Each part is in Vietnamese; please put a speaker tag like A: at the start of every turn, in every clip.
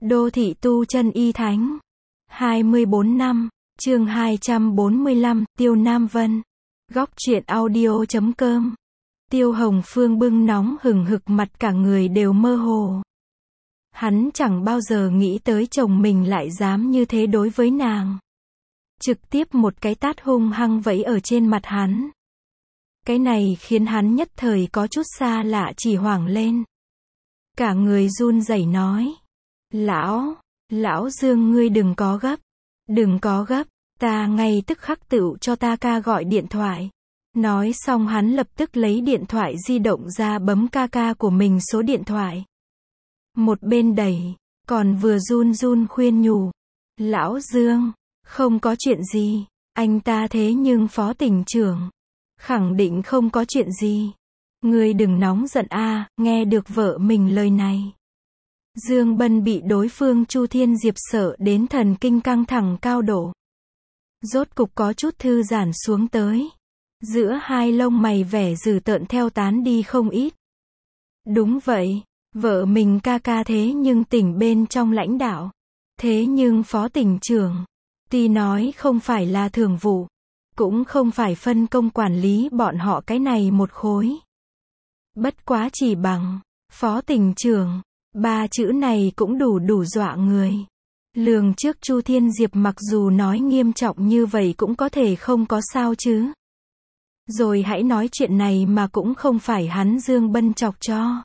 A: Đô thị tu chân y thánh. 24 năm. Chương 245, Tiêu Nam Vân. Góc truyện audio.com. Tiêu Hồng Phương bưng nóng hừng hực mặt cả người đều mơ hồ. Hắn chẳng bao giờ nghĩ tới chồng mình lại dám như thế đối với nàng. Trực tiếp một cái tát hung hăng vẫy ở trên mặt hắn. Cái này khiến hắn nhất thời có chút xa lạ, chỉ hoảng lên. Cả người run rẩy nói. Lão Dương, ngươi đừng có gấp. Đừng có gấp, ta ngay tức khắc tựu cho ta ca gọi điện thoại. Nói xong hắn lập tức lấy điện thoại di động ra bấm ca của mình số điện thoại. Một bên đẩy, còn vừa run run khuyên nhủ. Lão Dương, không có chuyện gì, anh ta thế nhưng phó tỉnh trưởng. Khẳng định không có chuyện gì. Ngươi đừng nóng giận a. Nghe được vợ mình lời này, Dương Bân bị đối phương Chu Thiên Diệp sợ đến thần kinh căng thẳng cao độ. Rốt cục có chút thư giãn xuống tới. Giữa hai lông mày vẻ dữ tợn theo tán đi không ít. Đúng vậy, vợ mình ca thế nhưng tỉnh bên trong lãnh đạo. Thế nhưng phó tỉnh trưởng, tuy nói không phải là thường vụ, cũng không phải phân công quản lý bọn họ cái này một khối. Bất quá chỉ bằng phó tỉnh trưởng, ba chữ này cũng đủ dọa người. Lường trước Chu Thiên Diệp mặc dù nói nghiêm trọng như vậy cũng có thể không có sao chứ. Rồi hãy nói chuyện này mà cũng không phải hắn Dương Bân chọc cho,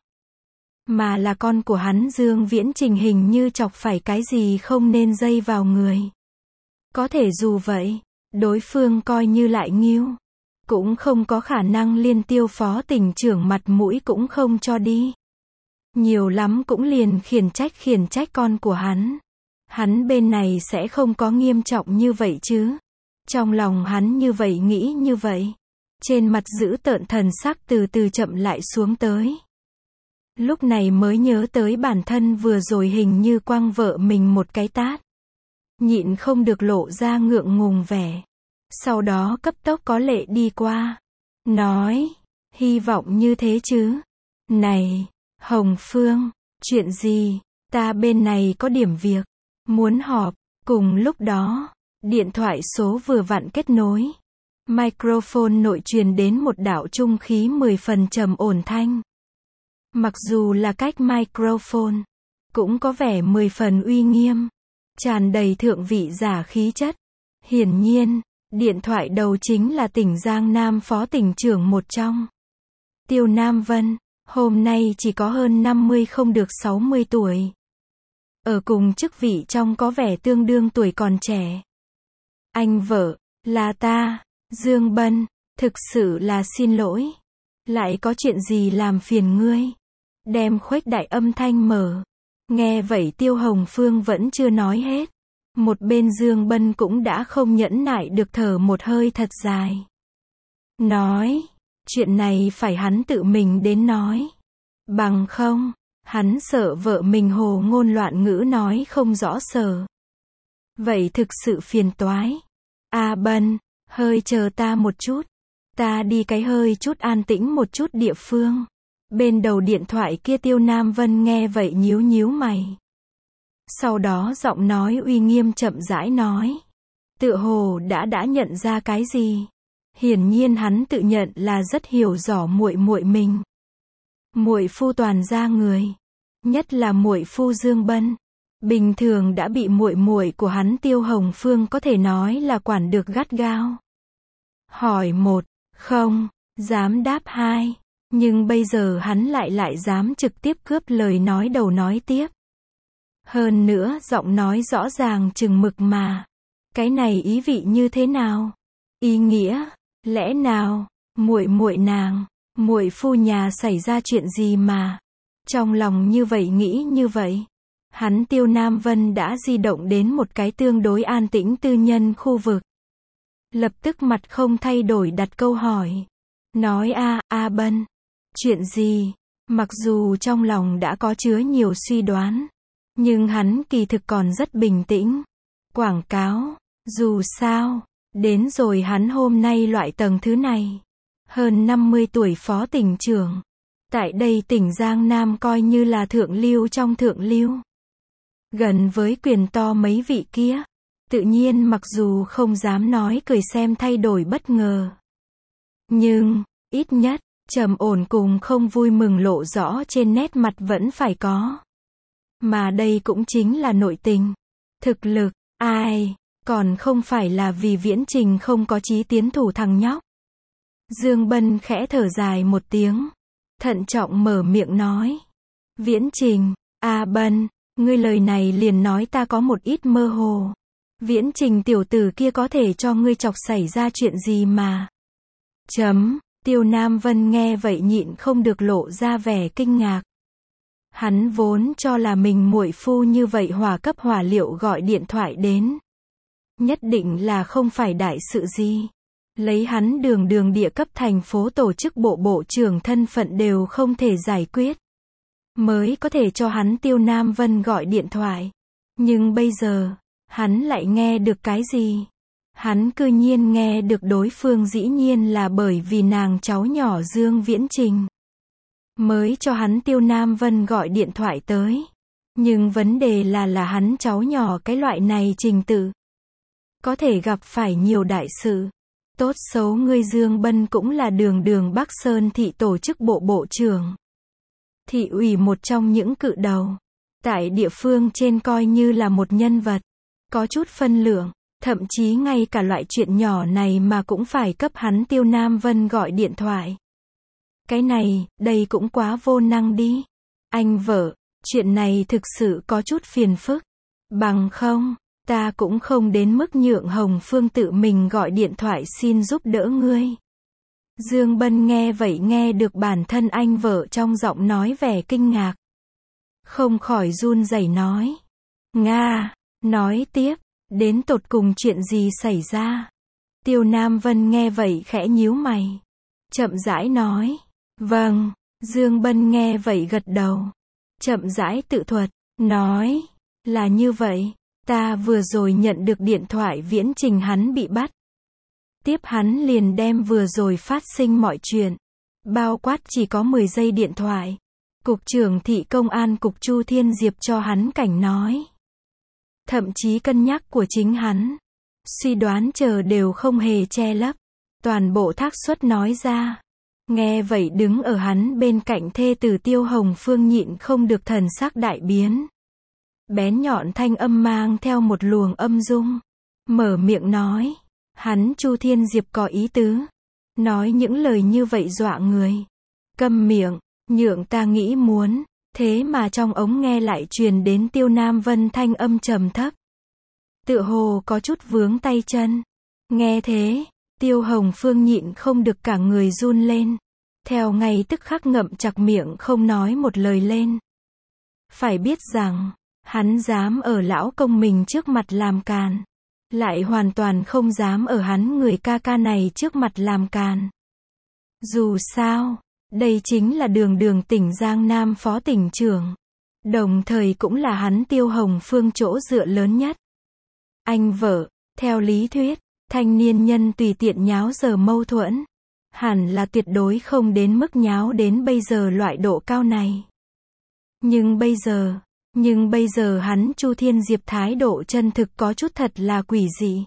A: mà là con của hắn Dương Viễn Trình hình như chọc phải cái gì không nên dây vào người. Có thể dù vậy, đối phương coi như lại nghiêu, cũng không có khả năng liên Tiêu phó tỉnh trưởng mặt mũi cũng không cho đi. Nhiều lắm cũng liền khiển trách con của hắn. Hắn bên này sẽ không có nghiêm trọng như vậy chứ. Trong lòng hắn như vậy nghĩ như vậy. Trên mặt giữ tợn thần sắc từ từ chậm lại xuống tới. Lúc này mới nhớ tới bản thân vừa rồi hình như quăng vợ mình một cái tát. Nhịn không được lộ ra ngượng ngùng vẻ. Sau đó cấp tốc có lệ đi qua. Nói, hy vọng như thế chứ. Này, Hồng Phương, chuyện gì? Ta bên này có điểm việc, muốn họp. Cùng lúc đó, điện thoại số vừa vặn kết nối. Microphone nội truyền đến một đạo trung khí 10 phần trầm ổn thanh. Mặc dù là cách microphone, cũng có vẻ 10 phần uy nghiêm, tràn đầy thượng vị giả khí chất. Hiển nhiên, điện thoại đầu chính là tỉnh Giang Nam phó tỉnh trưởng một trong. Tiêu Nam Vân, hôm nay chỉ có hơn 50 không được 60 tuổi. Ở cùng chức vị trong có vẻ tương đương tuổi còn trẻ. Anh vợ, là ta, Dương Bân, thực sự là xin lỗi. Lại có chuyện gì làm phiền ngươi? Đem khuếch đại âm thanh mở. Nghe vậy Tiêu Hồng Phương vẫn chưa nói hết. Một bên Dương Bân cũng đã không nhẫn nại được thở một hơi thật dài. Nói, chuyện này phải hắn tự mình đến nói. Bằng không, hắn sợ vợ mình hồ ngôn loạn ngữ nói không rõ sở. Vậy thực sự phiền toái. Bân, hơi chờ ta một chút. Ta đi cái hơi chút an tĩnh một chút địa phương. Bên đầu điện thoại kia Tiêu Nam Vân nghe vậy nhíu mày. Sau đó giọng nói uy nghiêm chậm rãi nói. Tựa hồ đã nhận ra cái gì. Hiển nhiên hắn tự nhận là rất hiểu rõ muội mình. Muội phu toàn gia người, nhất là muội phu Dương Bân, bình thường đã bị muội của hắn Tiêu Hồng Phương có thể nói là quản được gắt gao. Hỏi một, không dám đáp hai, nhưng bây giờ hắn lại dám trực tiếp cướp lời nói đầu nói tiếp. Hơn nữa giọng nói rõ ràng chừng mực mà. Cái này ý vị như thế nào? Ý nghĩa, lẽ nào muội nàng, muội phu nhà xảy ra chuyện gì mà? Trong lòng như vậy nghĩ như vậy, hắn Tiêu Nam Vân đã di động đến một cái tương đối an tĩnh tư nhân khu vực. Lập tức mặt không thay đổi đặt câu hỏi. Nói Bân, chuyện gì? Mặc dù trong lòng đã có chứa nhiều suy đoán, nhưng hắn kỳ thực còn rất bình tĩnh. Quảng cáo, dù sao, đến rồi hắn hôm nay loại tầng thứ này. Hơn 50 tuổi phó tỉnh trưởng. Tại đây tỉnh Giang Nam coi như là thượng lưu trong thượng lưu. gần với quyền to mấy vị kia. Tự nhiên mặc dù không dám nói cười xem thay đổi bất ngờ. Nhưng, ít nhất, trầm ổn cùng không vui mừng lộ rõ trên nét mặt vẫn phải có. Mà đây cũng chính là nội tình. Thực lực, ai, còn không phải là vì Viễn Trình không có chí tiến thủ thằng nhóc. Dương Bân khẽ thở dài một tiếng. Thận trọng mở miệng nói. Viễn Trình, Bân, ngươi lời này liền nói ta có một ít mơ hồ. Viễn Trình tiểu tử kia có thể cho ngươi chọc xảy ra chuyện gì mà. Tiêu Nam Vân nghe vậy nhịn không được lộ ra vẻ kinh ngạc. Hắn vốn cho là mình muội phu như vậy hỏa cấp hỏa liệu gọi điện thoại đến. Nhất định là không phải đại sự gì. Lấy hắn đường địa cấp thành phố tổ chức bộ trưởng thân phận đều không thể giải quyết. Mới có thể cho hắn Tiêu Nam Vân gọi điện thoại. Nhưng bây giờ, hắn lại nghe được cái gì? Hắn cư nhiên nghe được đối phương dĩ nhiên là bởi vì nàng cháu nhỏ Dương Viễn Trình. Mới cho hắn Tiêu Nam Vân gọi điện thoại tới. Nhưng vấn đề là hắn cháu nhỏ cái loại này trình tự. Có thể gặp phải nhiều đại sự. Tốt xấu ngươi Dương Bân cũng là đường Bắc Sơn thị tổ chức bộ trưởng. Thị ủy một trong những cự đầu. Tại địa phương trên coi như là một nhân vật. Có chút phân lượng. Thậm chí ngay cả loại chuyện nhỏ này mà cũng phải cấp hắn Tiêu Nam Vân gọi điện thoại. Cái này, đây cũng quá vô năng đi. Anh vợ, chuyện này thực sự có chút phiền phức. Bằng không, ta cũng không đến mức nhượng Hồng Phương tự mình gọi điện thoại xin giúp đỡ ngươi. Dương Bân nghe vậy nghe được bản thân anh vợ trong giọng nói vẻ kinh ngạc. Không khỏi run rẩy nói. Nga, nói tiếp, đến tột cùng chuyện gì xảy ra? Tiêu Nam Vân nghe vậy khẽ nhíu mày. Chậm rãi nói. Vâng, Dương Bân nghe vậy gật đầu. Chậm rãi tự thuật, nói. Là như vậy, ta vừa rồi nhận được điện thoại Viễn Trình hắn bị bắt. Tiếp hắn liền đem vừa rồi phát sinh mọi chuyện. Bao quát chỉ có 10 giây điện thoại. Cục trưởng thị công an cục Chu Thiên Diệp cho hắn cảnh nói. Thậm chí cân nhắc của chính hắn. Suy đoán chờ đều không hề che lấp. Toàn bộ thác suất nói ra. Nghe vậy đứng ở hắn bên cạnh thê tử Tiêu Hồng Phương nhịn không được thần sắc đại biến. Bén nhọn thanh âm mang theo một luồng âm dung. Mở miệng nói. Hắn Chu Thiên Diệp có ý tứ. Nói những lời như vậy dọa người. Câm miệng, nhượng ta nghĩ muốn. Thế mà trong ống nghe lại truyền đến Tiêu Nam Vân thanh âm trầm thấp. Tựa hồ có chút vướng tay chân. Nghe thế, Tiêu Hồng Phương nhịn không được cả người run lên. Theo ngay tức khắc ngậm chặt miệng không nói một lời lên. Phải biết rằng, hắn dám ở lão công mình trước mặt làm càn. Lại hoàn toàn không dám ở hắn người ca ca này trước mặt làm càn. Dù sao, đây chính là đường tỉnh Giang Nam phó tỉnh trưởng. Đồng thời cũng là hắn Tiêu Hồng Phương chỗ dựa lớn nhất. Anh vợ, theo lý thuyết, thanh niên nhân tùy tiện nháo giờ mâu thuẫn. Hẳn là tuyệt đối không đến mức nháo đến bây giờ loại độ cao này. Nhưng bây giờ hắn Chu Thiên Diệp thái độ chân thực có chút thật là quỷ dị.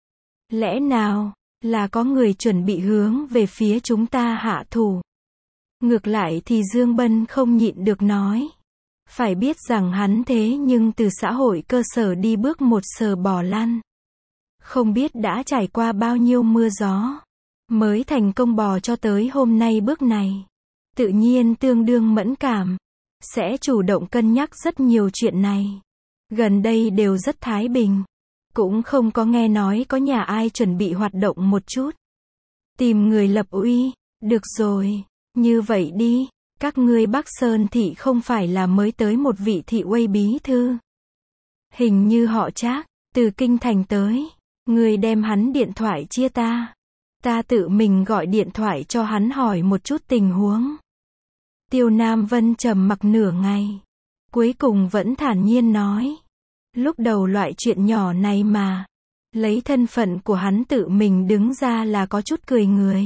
A: Lẽ nào, là có người chuẩn bị hướng về phía chúng ta hạ thủ? Ngược lại thì Dương Bân không nhịn được nói. Phải biết rằng hắn thế nhưng từ xã hội cơ sở đi bước một sờ bò lăn. Không biết đã trải qua bao nhiêu mưa gió. Mới thành công bò cho tới hôm nay bước này. Tự nhiên tương đương mẫn cảm. Sẽ chủ động cân nhắc rất nhiều chuyện này. Gần đây đều rất thái bình. Cũng không có nghe nói có nhà ai chuẩn bị hoạt động một chút. Tìm người lập uy. Được rồi. Như vậy đi. Các ngươi Bắc Sơn thị không phải là mới tới một vị thị uy bí thư. Hình như họ Trác, từ kinh thành tới. Người đem hắn điện thoại chia ta. Ta tự mình gọi điện thoại cho hắn hỏi một chút tình huống. Tiêu Nam Vân trầm mặc nửa ngày. Cuối cùng vẫn thản nhiên nói. Lúc đầu loại chuyện nhỏ này mà. Lấy thân phận của hắn tự mình đứng ra là có chút cười người.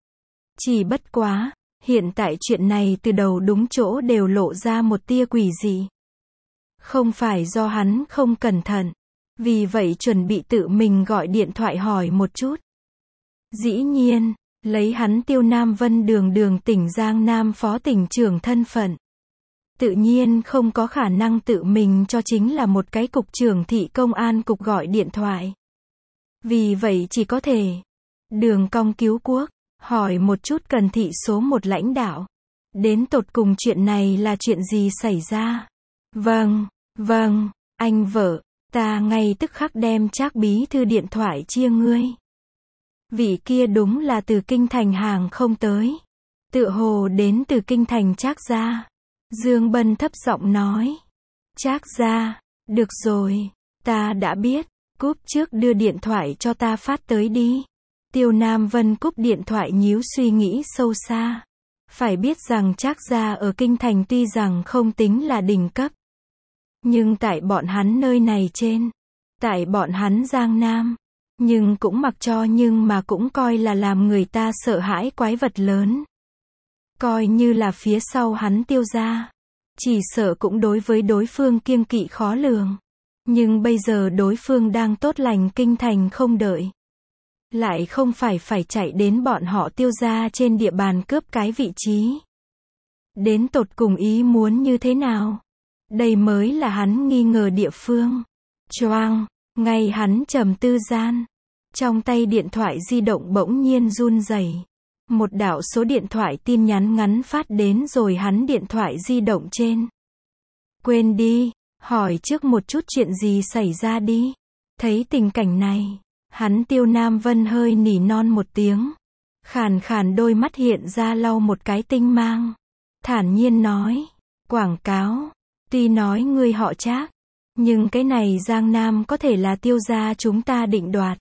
A: Chỉ bất quá, hiện tại chuyện này từ đầu đúng chỗ đều lộ ra một tia quỷ dị. Không phải do hắn không cẩn thận. Vì vậy chuẩn bị tự mình gọi điện thoại hỏi một chút. Dĩ nhiên, lấy hắn Tiêu Nam Vân đường tỉnh Giang Nam phó tỉnh trưởng thân phận. Tự nhiên không có khả năng tự mình cho chính là một cái cục trưởng thị công an cục gọi điện thoại. Vì vậy chỉ có thể đường cong cứu quốc, hỏi một chút cần thị số 1 lãnh đạo. Đến tột cùng chuyện này là chuyện gì xảy ra? Vâng, anh vợ, ta ngay tức khắc đem Trác bí thư điện thoại chia ngươi. Vị kia đúng là từ kinh thành hàng không tới. Tựa hồ đến từ kinh thành Trác gia. Dương Bân thấp giọng nói. Trác gia, được rồi, ta đã biết, cúp trước đưa điện thoại cho ta phát tới đi. Tiêu Nam Vân cúp điện thoại nhíu suy nghĩ sâu xa. Phải biết rằng Trác gia ở kinh thành tuy rằng không tính là đỉnh cấp. Nhưng tại bọn hắn nơi này trên, tại bọn hắn Giang Nam, nhưng cũng mặc cho nhưng mà cũng coi là làm người ta sợ hãi quái vật lớn. Coi như là phía sau hắn Tiêu gia, chỉ sợ cũng đối với đối phương kiêng kỵ khó lường. Nhưng bây giờ đối phương đang tốt lành kinh thành không đợi. Lại không phải chạy đến bọn họ Tiêu gia trên địa bàn cướp cái vị trí. Đến tột cùng ý muốn như thế nào? Đây mới là hắn nghi ngờ địa phương. Choang, ngay hắn trầm tư gian. Trong tay điện thoại di động bỗng nhiên run rẩy. Một đạo số điện thoại tin nhắn ngắn phát đến rồi hắn điện thoại di động trên. Quên đi, hỏi trước một chút chuyện gì xảy ra đi. Thấy tình cảnh này, hắn Tiêu Nam Vân hơi nỉ non một tiếng. Khàn khàn đôi mắt hiện ra lau một cái tinh mang. Thản nhiên nói, quảng cáo, tuy nói ngươi họ Trác, nhưng cái này Giang Nam có thể là Tiêu gia chúng ta định đoạt.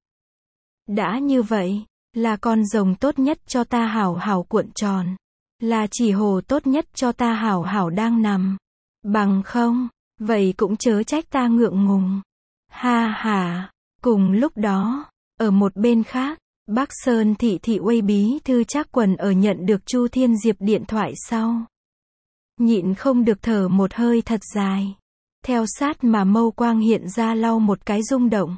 A: Đã như vậy, là con rồng tốt nhất cho ta hảo hảo cuộn tròn. Là chỉ hồ tốt nhất cho ta hảo hảo đang nằm. Bằng không, vậy cũng chớ trách ta ngượng ngùng. Ha ha, cùng lúc đó, ở một bên khác, Bắc Sơn thị Uy bí thư Trác Quần ở nhận được Chu Thiên Diệp điện thoại sau. Nhịn không được thở một hơi thật dài. Theo sát mà mâu quang hiện ra lau một cái rung động.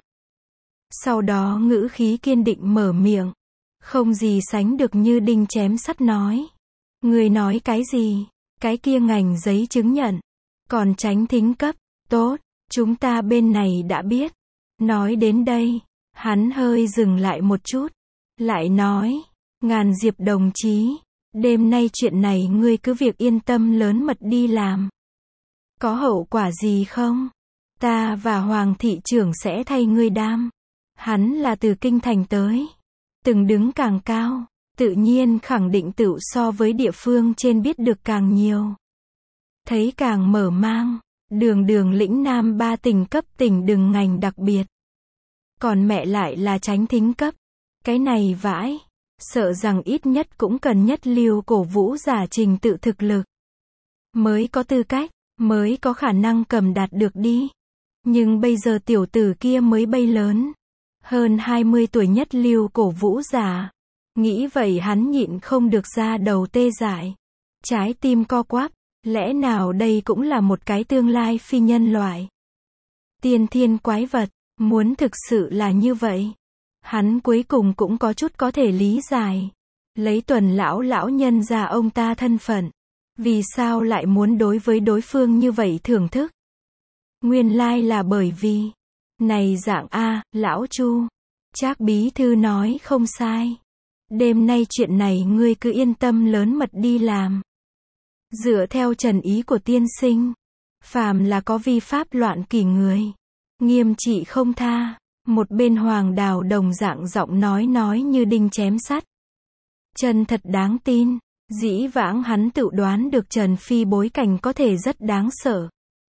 A: Sau đó ngữ khí kiên định mở miệng. Không gì sánh được như đinh chém sắt nói. Người nói cái gì? Cái kia ngành giấy chứng nhận. Còn tránh thính cấp. Tốt, chúng ta bên này đã biết. Nói đến đây, hắn hơi dừng lại một chút. Lại nói, Ngàn Diệp đồng chí, đêm nay chuyện này ngươi cứ việc yên tâm lớn mật đi làm. Có hậu quả gì không? Ta và Hoàng thị trưởng sẽ thay ngươi đam. Hắn là từ kinh thành tới. Từng đứng càng cao, tự nhiên khẳng định tựu so với địa phương trên biết được càng nhiều. Thấy càng mở mang, đường lĩnh Nam 3 tỉnh cấp tỉnh đừng ngành đặc biệt. Còn mẹ lại là tránh thính cấp. Cái này vãi, sợ rằng ít nhất cũng cần nhất lưu cổ vũ giả trình tự thực lực. Mới có tư cách, mới có khả năng cầm đạt được đi. Nhưng bây giờ tiểu tử kia mới bay lớn. Hơn 20 tuổi nhất lưu cổ vũ giả. Nghĩ vậy hắn nhịn không được ra đầu tê dại. Trái tim co quắp, lẽ nào đây cũng là một cái tương lai phi nhân loại. Tiên thiên quái vật, muốn thực sự là như vậy. Hắn cuối cùng cũng có chút có thể lý giải. Lấy Tuần lão nhân ra ông ta thân phận. Vì sao lại muốn đối với đối phương như vậy thưởng thức? Nguyên lai là bởi vì, này dạng a, lão Chu, Trác bí thư nói không sai. Đêm nay chuyện này ngươi cứ yên tâm lớn mật đi làm. Dựa theo trần ý của tiên sinh, phàm là có vi pháp loạn kỷ người, nghiêm trị không tha. Một bên Hoàng Đào đồng dạng giọng nói như đinh chém sắt. Chân thật đáng tin, dĩ vãng hắn tự đoán được Trần Phi bối cảnh có thể rất đáng sợ.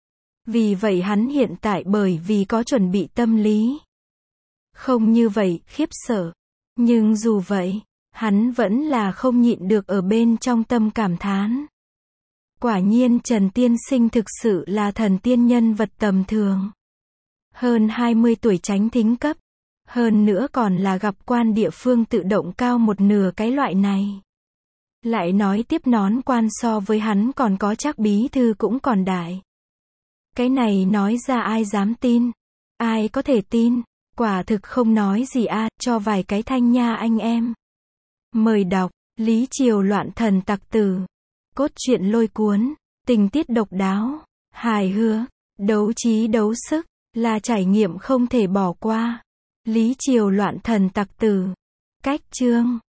A: Vì vậy hắn hiện tại bởi vì có chuẩn bị tâm lý. Không như vậy, khiếp sợ. Nhưng dù vậy, hắn vẫn là không nhịn được ở bên trong tâm cảm thán. Quả nhiên Trần Tiên Sinh thực sự là thần tiên nhân vật tầm thường. Hơn 20 tuổi tránh thính cấp. Hơn nữa còn là gặp quan địa phương tự động cao một nửa cái loại này. Lại nói tiếp nón quan so với hắn còn có Trác bí thư cũng còn đại. Cái này nói ra ai dám tin? Ai có thể tin? Quả thực không nói gì a, cho vài cái thanh nha anh em. Mời đọc, Lý Triều loạn thần tặc tử. Cốt truyện lôi cuốn, tình tiết độc đáo, hài hước, đấu trí đấu sức, là trải nghiệm không thể bỏ qua. Lý Triều loạn thần tặc tử. Cách chương